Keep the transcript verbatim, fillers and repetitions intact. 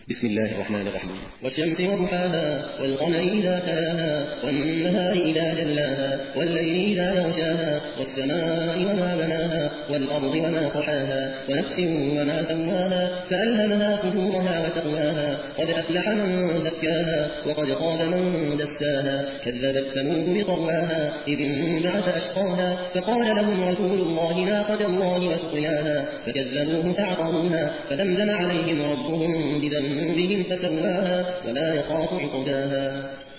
بسم الله الرحمن الرحيم. والشمس وضحاها والقمر إذا تلاها والنهار إذا جلاها والليل إذا يغشاها والسماء وما بناها والأرض وما طحاها ونفس وما سواها فألهمها فجورها وتقواها قد أفلح من زكاها وقد خاب من دساها كذبت ثمود بطغواها إذ انبعث أشقاها فقال لهم رسول الله ناقة الله وسقياها فكذبوه فعقروها فدمدم عليهم ربهم بذنبهم فسواها ولا يخاف عقباها.